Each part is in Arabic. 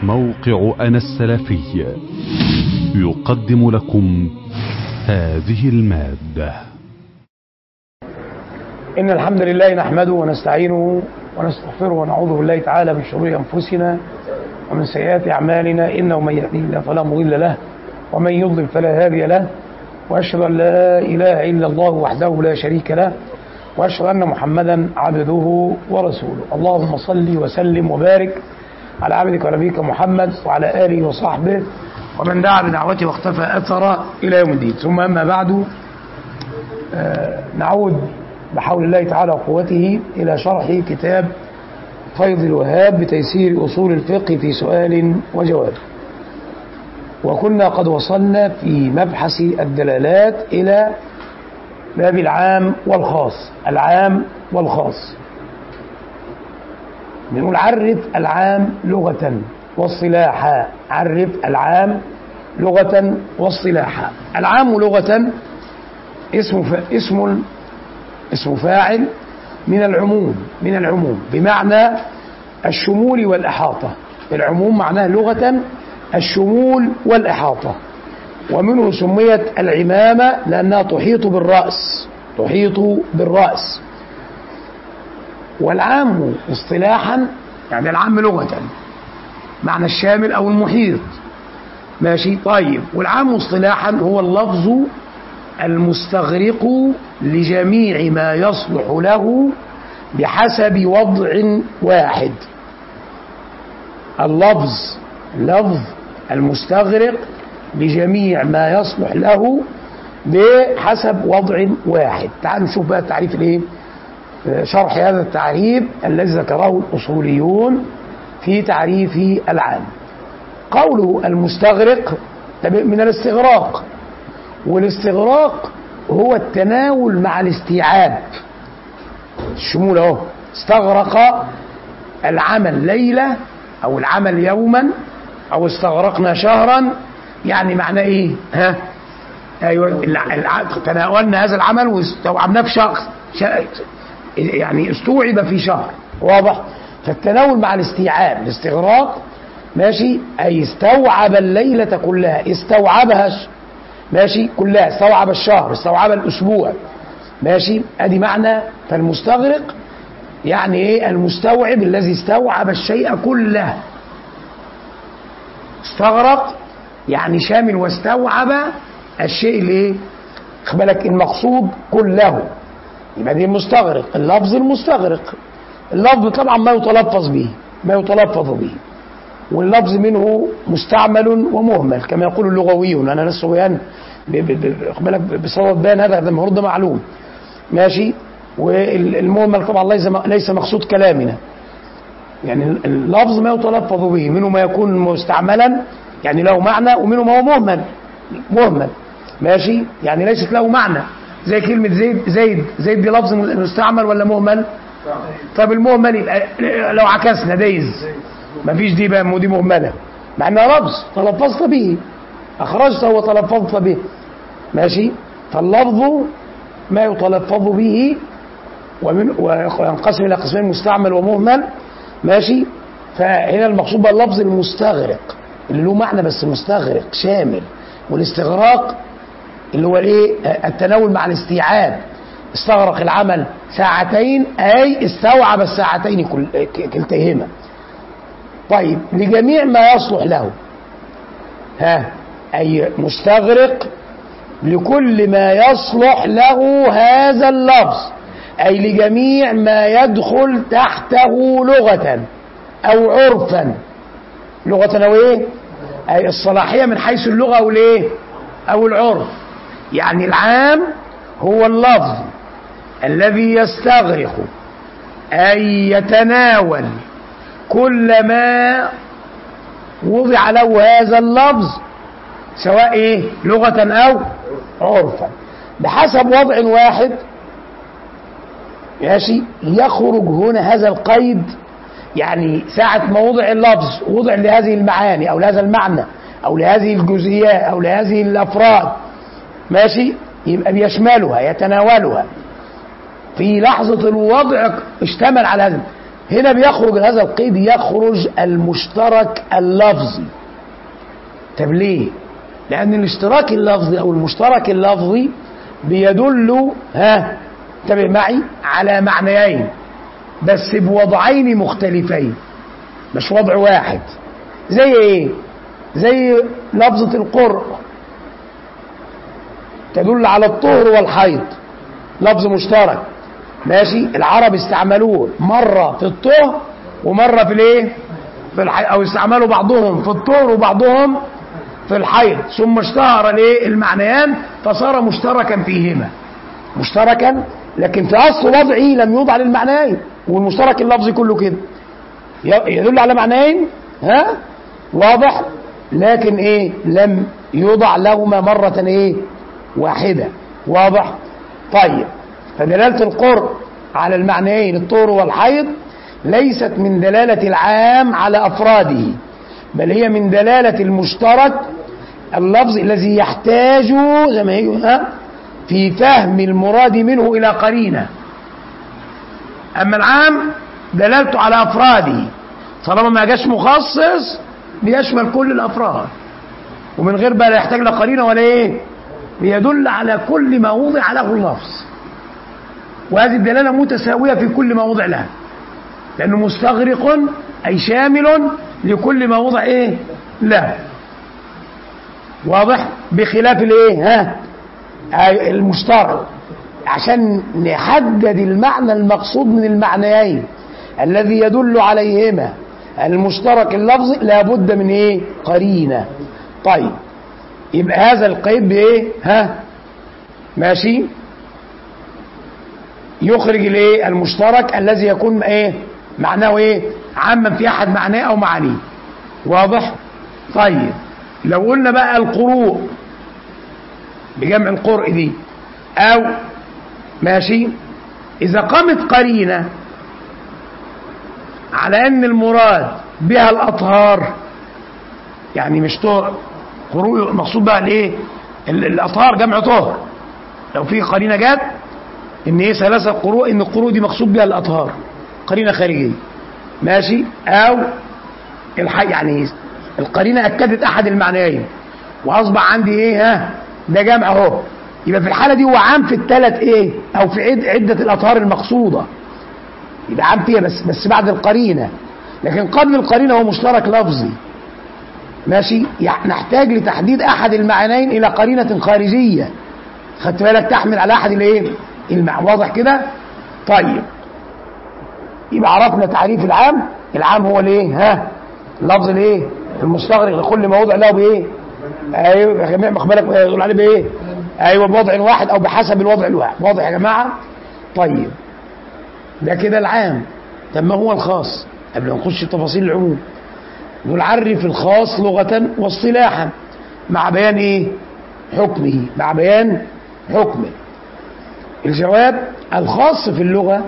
موقع أنا السلفي يقدم لكم هذه المادة. إن الحمد لله نحمده ونستعينه ونستغفره ونعوذ بالله تعالى من شرور أنفسنا ومن سيئات أعمالنا، إنه من يهديه الله فلا مضل له ومن يضلل فلا هادي له، وأشهد أن لا إله إلا الله وحده لا شريك له، وأشهد أن محمدا عبده ورسوله. اللهم صل وسلم وبارك على عبدك ونبيك محمد وعلى آله وصحبه ومن دعا بدعوته واختفى أثره إلى يوم الدين. ثم أما بعد، نعود بحول الله تعالى وقوته إلى شرح كتاب فيض الوهاب بتيسير أصول الفقه في سؤال وجواب. وكنا قد وصلنا في مبحث الدلالات إلى باب العام والخاص. العام والخاص، بنقول عرف العام لغة واصطلاحا. عرف العام لغة واصطلاحا. العام لغة اسم فاعل من العموم بمعنى الشمول والإحاطة. العموم معناه لغة الشمول والإحاطة، ومنه سميت العمامة لأنها تحيط بالرأس. والعام اصطلاحا يعني العام لغة معنى الشامل أو المحيط، ماشي. طيب، والعام اصطلاحا هو اللفظ المستغرق لجميع ما يصلح له بحسب وضع واحد. اللفظ المستغرق لجميع ما يصلح له بحسب وضع واحد. تعالوا نشوف بقى التعريف الايه، شرح هذا التعريف الذي ذكره الأصوليون في تعريف العام. قوله المستغرق من الاستغراق، والاستغراق هو التناول مع الاستيعاب. الشمول اهو، استغرق العمل ليلة أو العمل يوما أو استغرقنا شهرا، يعني معناه إيه؟ أيوة، تناولنا هذا العمل واستوعبناه في شهر، يعني استوعب في شهر، واضح؟ فالتناول مع الاستيعاب، الاستغراق، ماشي، أي استوعب الليلة كلها، استوعبها، ماشي، كلها، استوعب الشهر، استوعب الأسبوع، ماشي، أدي معنى. فالمستغرق يعني إيه؟ المستوعب الذي استوعب الشيء كله. استغرق يعني شامل واستوعب الشيء اللي ايه؟ خد بالك، المقصود كله، يبقى دي المستغرق. اللفظ المستغرق، اللفظ طبعا ما يتلفظ به، واللفظ منه مستعمل ومهمل كما يقول اللغويون. انا لسه بيان خد بالك بصواب بيان هذا المفروض ده معلوم، ماشي. والمهمل طبعا ليس مقصود كلامنا، يعني اللفظ ما يتلفظ به، منه ما يكون مستعملا يعني له معنى، ومنه ما هو مهمل، ماشي، يعني ليست له معنى. زي كلمة زيد دي لفظ مستعمل ولا مهمل؟ طب المهمل يبقى لو عكسنا دايز، ما فيش دي بقى، دي مهملة مع انها لفظ تلفظت به، اخرجته وتلفظت به، ماشي. فاللفظ ما يتلفظ به وينقسم الى قسمين، مستعمل ومهمل، ماشي. فهنا المقصود باللفظ المستغرق اللي له معنى بس مستغرق شامل، والاستغراق اللي هو الايه؟ التناول مع الاستيعاب. استغرق العمل ساعتين اي استوعب الساعتين كلتيهما. طيب، لجميع ما يصلح له، اي مستغرق لكل ما يصلح له هذا اللفظ، أي لجميع ما يدخل تحته لغة أو عرفا. لغة أو إيه؟ أي الصلاحية من حيث اللغة أو الإيه؟ أو العرف. يعني العام هو اللفظ الذي يستغرق أي يتناول كل ما وضع له هذا اللفظ، سواء إيه؟ لغة أو عرفا، بحسب وضع واحد، ماشي. يخرج هنا هذا القيد، يعني ساعة ما وضع اللفظ وضع لهذه المعاني أو لهذا المعنى أو لهذه الجزئيات أو لهذه الأفراد، ماشي، يبقى بيشملها يتناولها في لحظة الوضع، اشتمل على هذا. هنا بيخرج هذا القيد، يخرج المشترك اللفظي. طب ليه؟ لأن الاشتراك اللفظي أو المشترك اللفظي بيدل انتبه معي على معنيين بس بوضعين مختلفين، مش وضع واحد. زي ايه؟ زي لفظة القرء تدل على الطهر والحيض، لفظ مشترك ماشي، العرب استعملوه مرة في الطهر ومرة في الايه؟ في الحيض، او استعملوا بعضهم في الطهر وبعضهم في الحيض، ثم اشتهر الايه؟ المعنيان فصار مشتركا فيهما، مشتركا لكن في اصل وضعه لم يوضع للمعنيين، والمشترك اللفظي كله كده يدل على معنيين واضح، لكن ايه؟ لم يوضع لهما مرة ايه؟ واحدة، واضح. طيب فدلالة القرء على المعنيين الطهر والحيض ليست من دلالة العام على أفراده، بل هي من دلالة المشترك اللفظي الذي يحتاج زي ما هي في فهم المراد منه إلى قرينة. أما العام دلالته على أفراده، طالما ما جاش مخصص بيشمل كل الأفراد ومن غير بقى لا يحتاج لا قرينة ولا إيه، بيدل على كل ما وضع له اللفظ، وهذه الدلالة متساوية في كل ما وضع لها، لأنه مستغرق أي شامل لكل ما وضع إيه له، واضح. بخلاف الإيه المشترك، عشان نحدد المعنى المقصود من المعنيين الذي يدل عليهما المشترك اللفظي لابد من ايه؟ قرينة. طيب يبقى هذا القيد بايه؟ ماشي، يخرج الايه؟ المشترك الذي يكون ايه؟ معناه ايه؟ عاما في احد معناه او معانيه، واضح. طيب لو قلنا بقى القروء بجمع القرء دي، او ماشي اذا قامت قرينة على ان المراد بها الاطهار، يعني مش طهر، قروء مقصود بقى الايه؟ الاطهار جمع طهر، لو في قرينة جت ان ايه؟ ثلاثة قروء، ان القروء دي مقصود بها الاطهار، قرينة خارجية ماشي، او يعني القرينة اكدت احد المعنيين واصبح عندي ايه؟ ده جمع اهو، يبقى في الحالة دي هو عام في الثلاث ايه؟ او في عدة الاطهار المقصودة، يبقى عام فيها بس بعد القرينة، لكن قبل القرينة هو مشترك لفظي ماشي، يعني نحتاج لتحديد احد المعنيين الى قرينة خارجية، خدت بالك، تحمل على احد الايه؟ واضح كده. طيب يبقى عرفنا تعريف العام. العام هو الايه؟ اللفظ الايه؟ المستغرق لكل ما وضع له بايه؟ ايوه يا جماعه، بالك يقول عليه بايه؟ ايوه بوضع واحد او بحسب الوضع الواحد، واضح يا جماعه. طيب ده كده العام. طب ما هو الخاص؟ قبل ما نخش في تفاصيل العموم نقول عرف الخاص لغة واصطلاحا مع بيان ايه؟ حكمه، مع بيان حكمه. الجواب: الخاص في اللغة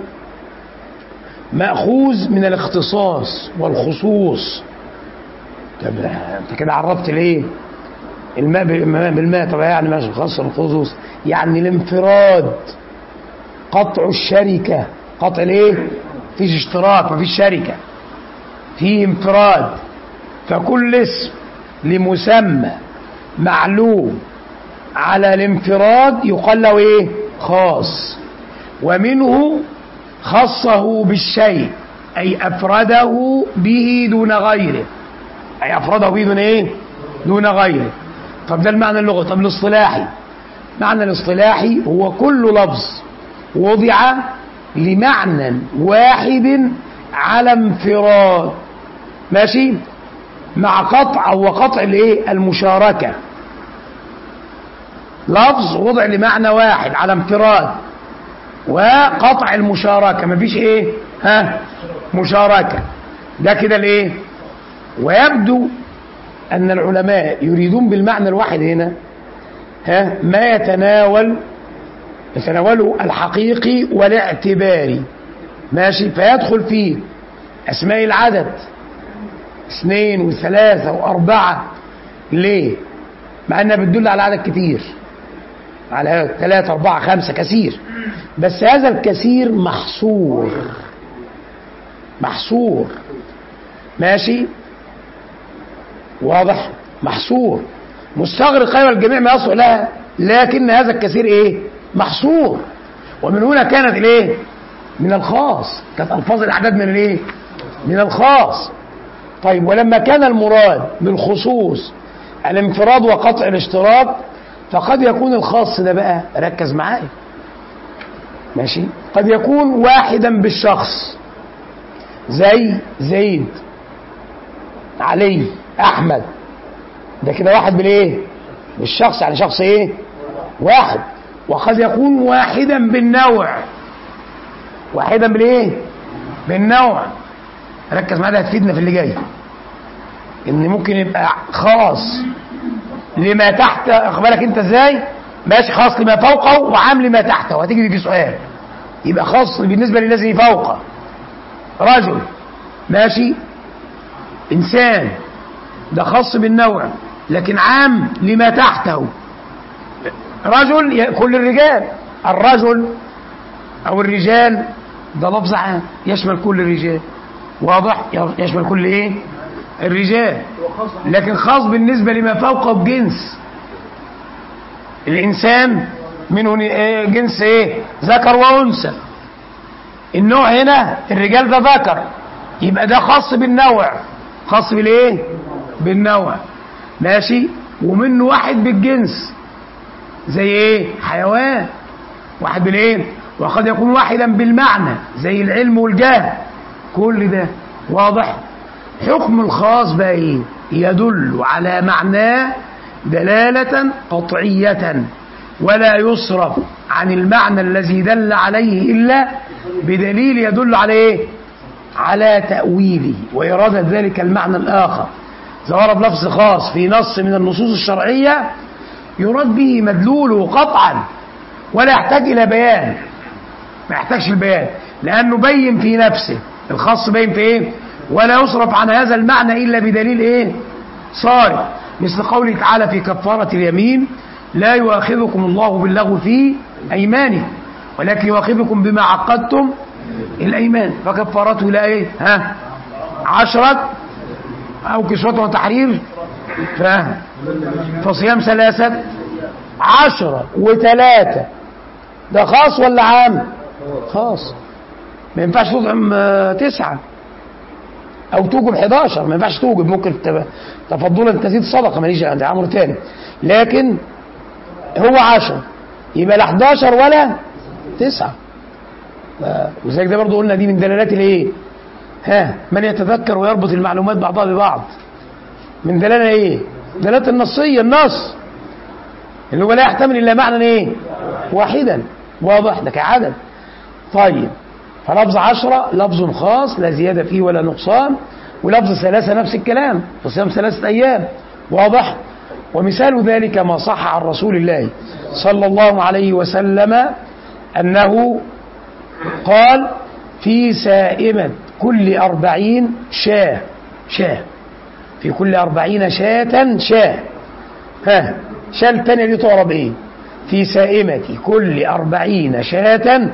مأخوذ من الاختصاص والخصوص. طب انت كده عرفت ليه؟ الماء بالماء، طب يعني ماشي، الخاص والخصوص يعني الانفراد، قطع الشركة، قطع الايه؟ مفيش اشتراك، مفيش شركة، في انفراد. فكل اسم لمسمى معلوم على الانفراد يقال له ايه؟ خاص. ومنه خصه بالشيء اي افرده به دون غيره، اي افرده به دون ايه؟ دون غيره. طب ده المعنى اللغوي. طب الاصطلاحي، معنى الاصطلاحي هو كل لفظ وضع لمعنى واحد على انفراد ماشي، مع قطع او قطع الايه؟ المشاركة. لفظ وضع لمعنى واحد على انفراد وقطع المشاركة، مفيش ايه؟ مشاركة. ده كده الايه؟ ويبدو ان العلماء يريدون بالمعنى الواحد هنا ما يتناوله الحقيقي والاعتباري ماشي، فيدخل فيه اسماء العدد 2 و3 و4. ليه؟ مع انها بتدل على عدد كتير، على 3 4 5 كثير، بس هذا الكثير محصور محصور، ماشي، واضح، محصور. مستغرق أيوة الجميع ما يصلح لها، لكن هذا الكثير إيه؟ محصور. ومن هنا كانت الإيه؟ من الخاص، كانت ألفاظ الأعداد من الإيه؟ من الخاص. طيب، ولما كان المراد بالخصوص الانفراد وقطع الاشتراك، فقد يكون الخاص ده بقى، ركز معايا، ماشي، قد يكون واحدا بالشخص زي زيد، علي، أحمد، ده كده واحد بالايه؟ بالشخص، يعني شخص ايه؟ واحد. وقد يكون واحدا بالنوع، واحدا بالايه؟ بالنوع. ركز معايا، ده هتفيدنا في اللي جاي، ان ممكن يبقى خاص لما تحت، اخد بالك انت ازاي؟ ماشي، خاص لما فوقه وعام لما تحته، وهتيجي تيجي سؤال. يبقى خاص بالنسبه للذي فوقه، رجل، ماشي، انسان، ده خاص بالنوع، لكن عام لما تحته. رجل كل الرجال، الرجل او الرجال ده لفظ عام يشمل كل الرجال، واضح، يشمل كل ايه؟ الرجال، لكن خاص بالنسبه لما فوقه بجنس. الانسان منه جنس ايه؟ ذكر وانثى. النوع هنا الرجال ده ذكر، يبقى ده خاص بالنوع، خاص بالايه؟ بالنوع، ماشي. ومنه واحد بالجنس زي ايه؟ حيوان، واحد بالايه؟ وقد يكون واحدا بالمعنى زي العلم والجهل، كل ده واضح. حكم الخاص بقى ايه؟ يدل على معناه دلالة قطعية، ولا يصرف عن المعنى الذي دل عليه إلا بدليل يدل على ايه؟ على تأويله وإرادة ذلك المعنى الآخر. إذا ورد لفظ خاص في نص من النصوص الشرعية يراد به مدلوله قطعا، ولا يحتاج إلى بيان، ما يحتاجش البيان، لأنه بين في نفسه، الخاص بين في إيه؟ ولا يصرف عن هذا المعنى إلا بدليل إيه؟ صارف، مثل قوله تعالى في كفارة اليمين: لا يؤاخذكم الله باللغو في أيمانكم ولكن يؤاخذكم بما عقدتم الأيمان، فكفارته لا إيه؟ 10 أو كسوة وتحرير، فصيام 13 و3. ده خاص ولا عام؟ خاص. ما ينفعش تطعم 9 أو توجب 11، ما ينفعش توجب، ممكن تفضلا تزيد صدقة، ماليش عند عمر تاني، لكن هو 10، يبقى لا 11 ولا 9. وذلك ده برضو قلنا دي من دلالات الايه؟ من يتذكر ويربط المعلومات بعضها ببعض، من دلالة ايه؟ دلالة النصية، النص اللي هو لا يحتمل الا معنى ايه؟ واحدا، واضح، ده كعدد. طيب، فلفظ 10 لفظ خاص لا زيادة فيه ولا نقصان، ولفظ 3 نفس الكلام، فصيام 3 أيام، واضح. ومثال ذلك ما صح عن رسول الله صلى الله عليه وسلم أنه قال: في سائمة كل 40 شاة، في كل 40 شاة شاة. شاة الثانية دي تعرب ايه؟ في سائمة كل 40 شاة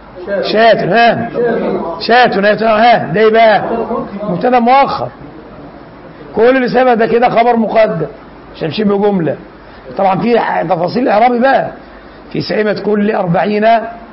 ده يبقى مبتدا مؤخر، كل اللي سابها ده كده خبر مقدم عشان شبه جملة. طبعا في تفاصيل اعرابي بقى، في سائمة كل 40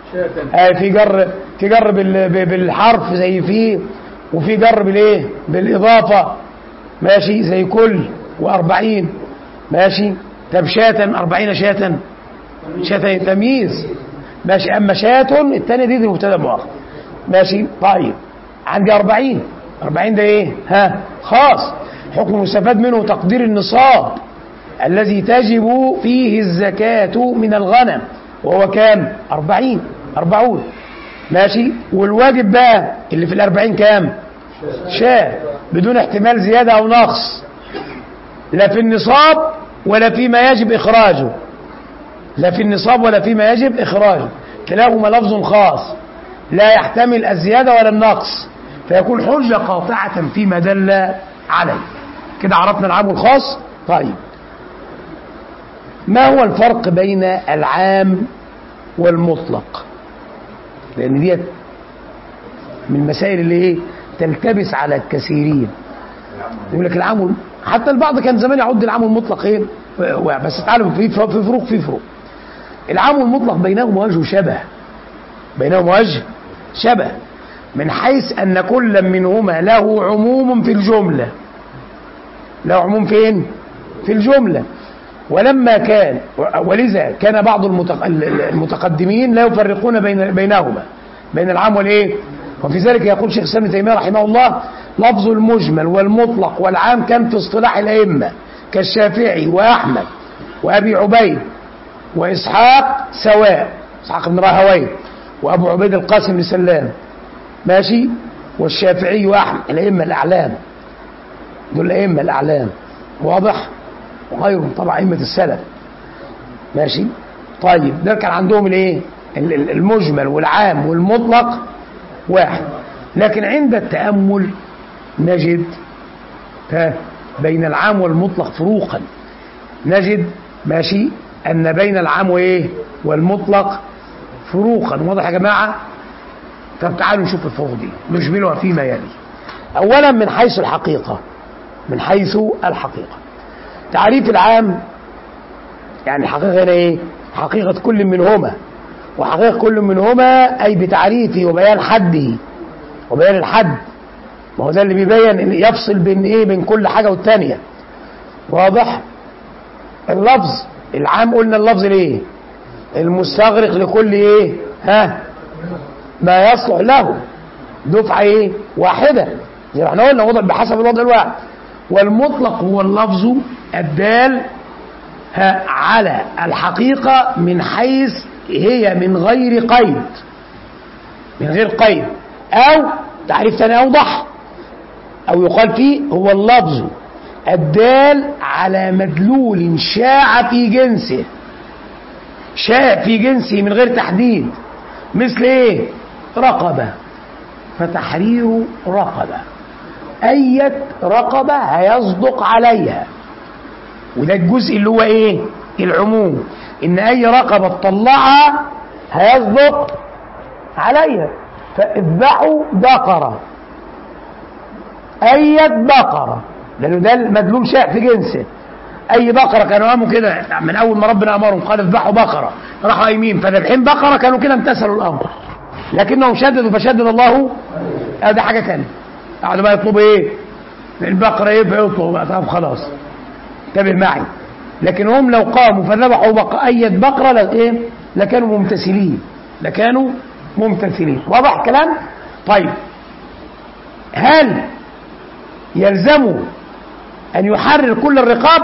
في جر بالحرف زي فيه، وفي جر بالايه؟ بالاضافه، ماشي، زي كل و40، ماشي. طب شاة 40 شاة تمييز، ماشي. اما شاة الثانيه دي مبتدا مؤخر، ماشي. طيب، عندي 40 ده ايه؟ خاص. حكم المستفاد منه تقدير النصاب الذي تجب فيه الزكاة من الغنم، وهو كام؟ 40، ماشي. والواجب بقى اللي في 40 كام؟ شاة، بدون احتمال زيادة أو نقص، لا في النصاب ولا فيما يجب إخراجه، كلاهما لفظ خاص لا يحتمل الزيادة ولا النقص، فيكون حجة قاطعة فيما دل عليه. كده عرفنا العام والخاص. طيب، ما هو الفرق بين العام والمطلق؟ لأن دي من المسائل اللي ايه تلتبس على الكثيرين. يقول لك العام، حتى البعض كان زمان يعد العام المطلق ايه، بس تعالوا في فروق. العام المطلق بينهما وجه شبه، من حيث أن كل منهما له عموم في الجملة. له عموم فين؟ في الجملة. ولذا كان بعض المتقدمين لا يفرقون بينهما، بين العام والايه. وفي ذلك يقول شيخ الإسلام ابن تيمية رحمه الله: لفظ المجمل والمطلق والعام كان في اصطلاح الأئمة كالشافعي وأحمد وأبي عبيد وإسحاق سواء، إسحاق بن راهويه وأبو عبيد القاسم بن سلام، ماشي، والشافعي وأحمد، الأئمة الأعلام دول، الأئمة الأعلام، واضح، وغيرهم طبعا أئمة السلف، ماشي. طيب ده كان عندهم الايه، المجمل والعام والمطلق واحد. لكن عند التأمل نجد بين العام والمطلق فروقا، نجد ماشي أن بين العام وايه والمطلق فروقا، واضح يا جماعة؟ طب تعالوا نشوف الفروق دي نجملها فيما يلي. أولا من حيث الحقيقة، تعريف العام يعني الحقيقة هنا ايه؟ حقيقة كل منهما، وحقيقة كل منهما أي بتعريفه وبيان حده وبيان الحد، ما هو ده اللي بيبين يفصل بين ايه، بين كل حاجة والتانية، واضح؟ اللفظ العام قلنا اللفظ ليه؟ المستغرق لكل ايه؟ ما يصلح له دفعة ايه؟ واحدة، زي ما احنا قلنا وضع بحسب الوضع الواحد. والمطلق هو اللفظ الدال على الحقيقة من حيث هي من غير قيد، أو تعريف ثاني أوضح، أو يقال فيه هو اللفظ الدال على مدلول شاع في جنسه من غير تحديد، مثل ايه؟ رقبة، فتحرير رقبة، أية رقبة هيصدق عليها، وده الجزء اللي هو ايه؟ العموم، ان اي رقبة تطلعها هيصدق عليها. فاذبحوا بقرة، أية بقرة، لأنه ده المدلول شاع في جنسه. أي بقرة كانوا قاموا كده من أول ما ربنا أمرهم قال اذبحوا بقرة، راحوا قايمين فذبحين بقرة، كانوا كده امتثلوا الأمر، لكنهم شددوا فشدد الله. ده حاجة ثانيه، قعدوا بقى يطلبوا ايه؟ البقرة ايه؟ فيطلبوا بقى، طب خلاص انتبه معي. لكن هم لو قاموا فذبحوا أية بقرة ايه؟ لكانوا ممتثلين. واضح الكلام؟ طيب هل يلزموا أن يحرر كل الرقاب؟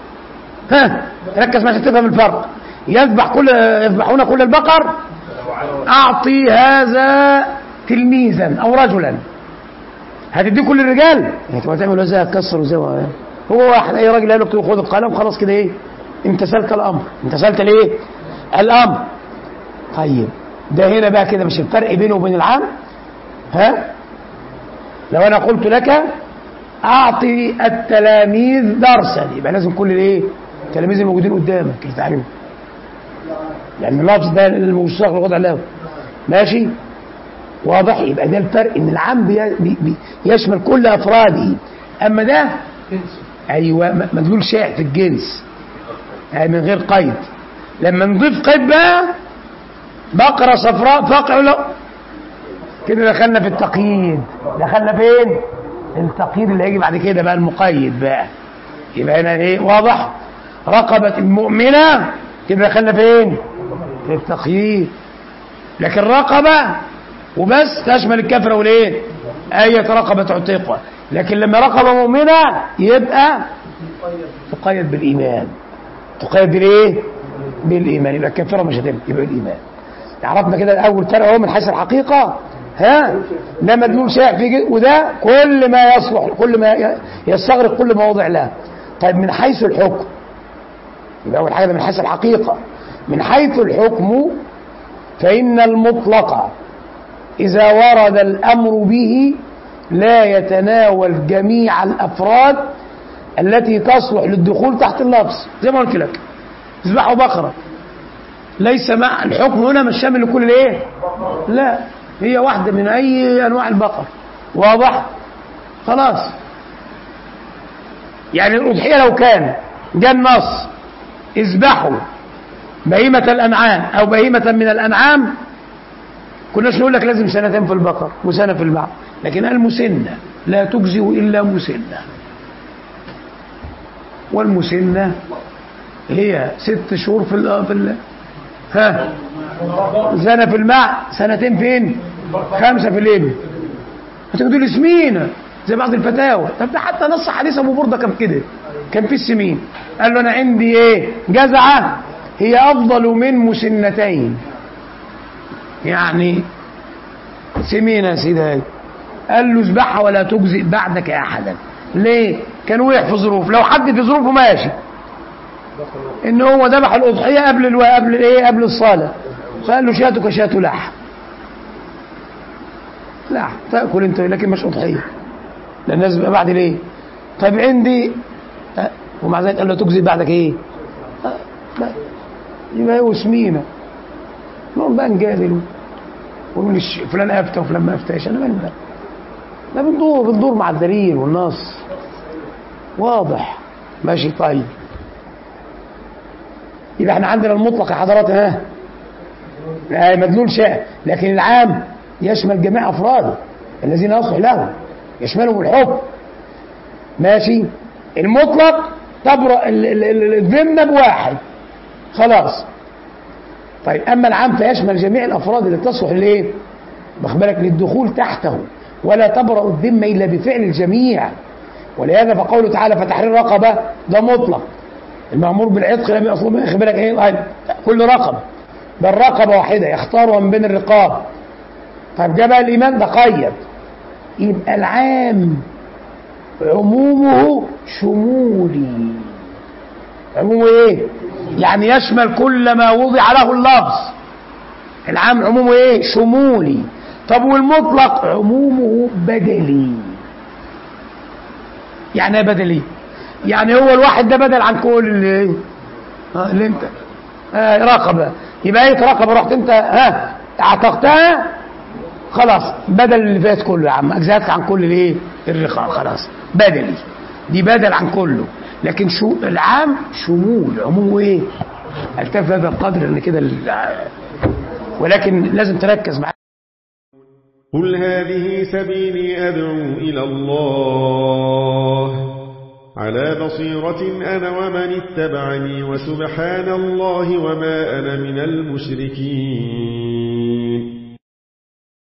ركز عشان تفهم الفرق. يذبحون كل البقر؟ أعطي هذا تلميذا أو رجلا، هتدي كل الرجال؟ يعني تعملوا ازاي؟ هتكسروا ازاي؟ هو واحد اي راجل قال له خد القلم، خلاص كده ايه؟ امتثلت الايه؟ الامر. طيب ده هنا بقى كده مش الفرق بينه وبين العام؟ لو انا قلت لك اعطي التلاميذ درسا، يبقى لازم كل الايه؟ التلاميذ الموجودين قدامك يتعلموا، يعني اللفظ ده المشتق للوضع له، ماشي؟ واضح؟ يبقى ده الفرق، ان العام يشمل كل افراده، اما ده ايوه مدلول شائع في الجنس، يعني من غير قيد. لما نضيف قيد بقى بقرة صفراء فقع له، كده دخلنا في التقييد. دخلنا فين؟ التقييد اللي هيجي بعد كده بقى، المقيد بقى، يبقى هنا ايه؟ واضح؟ رقبة المؤمنة، كده دخلنا فين؟ في التقييد. لكن رقبة وبس تشمل الكفر والايه؟ أية رقبة تعتقها. لكن لما رقبة مؤمنة يبقى تقيد بالإيمان، بالإيمان، يبقى الكفرة مش هتبقى، يبقى الإيمان. عرفنا كده أول فرق هو من حيث الحقيقة. ده مدلول شائع في وده كل ما يصلح، كل ما يستغرق كل مواضع له. طيب من حيث الحكم، يبقى أول حاجة من حيث الحقيقة. من حيث الحكم فإن المطلق إذا ورد الأمر به لا يتناول جميع الأفراد التي تصلح للدخول تحت اللفظ، زي ما قلت لك اذبحوا بقرة، ليس مع الحكم هنا مش شامل لكل الايه؟ لا، هي واحدة من أي أنواع البقر، واضح؟ خلاص. يعني الأضحية لو كان جاء النص اذبحوا بهيمة الأنعام أو بهيمة من الأنعام كناش نقول لك لازم سنتين في البقر وسنة في البعض، لكن المسنة لا تجزئ إلا مسنة، والمسنة هي 6 شهور في سنة في الماء، سنتين فين؟ 5 في الإبل. هتقولوا لي سمينة زي بعض الفتاوى. طب ده حتى نص حديث أبو بردة كان كده، كان في السمين، قال له أنا عندي إيه؟ جزعة هي أفضل من مسنتين. يعني سمينة يا سيدي، قال له اذبحها ولا تجزئ بعدك أحدا. ليه؟ كان وقع في ظروف، لو حد في ظروفه ماشي ان هو ذبح الاضحيه قبل الصلاه، فقال له شاتك شات لحم، لا تاكل انت لكن مش اضحيه، لان الناس بقى بعد ليه؟ طيب عندي ومع ذلك قال له تجزي بعدك ايه؟ يبقى هو سمينه، نقعد بقى نجادل ونقول فلان افتى وفلان ما افتاش، انا مالي بقى، ده بندور مع الدليل والنص واضح. ماشي طيب، يبقى احنا عندنا المطلق يا حضرات مدلول شاء، لكن العام يشمل جميع افراده الذين يصلح لهم، يشملهم الحكم. ماشي، المطلق تبرأ الذمه بواحد خلاص. طيب اما العام فيشمل جميع الافراد اللي تصلح لايه؟ واخد بالك للدخول تحته، ولا تبرأ الذمه الا بفعل الجميع. ولهذا فقوله تعالى فتحرير رقبه ده مطلق، المأمور بالعتق لم يصل خد بالك ايه؟ كل رقبه، بل رقبه واحده يختارها من بين الرقاب. طيب جاء بقى الايمان ده قيد، يبقى العام عمومه شمولي. عمومه ايه؟ يعني يشمل كل ما وضع له اللفظ. العام عمومه ايه؟ شمولي. طب والمطلق عمومه بدلي. يعني ايه بدلي؟ يعني هو الواحد ده بدل عن كل اللي انت رقبه، يبقى ايه رقبه رحت انت اعتقتها خلاص بدل اللي فات كله يا عم، اجزاتك عن كل الايه؟ الرقاب خلاص بدلي، دي بدل عن كله. لكن شو العام شمول، عمومه ايه؟ التف هذا القدر ان كده ولكن لازم تركز معاه. قل هذه سبيلي أدعو إلى الله على بصيرة أنا ومن اتبعني وسبحان الله وما أنا من المشركين.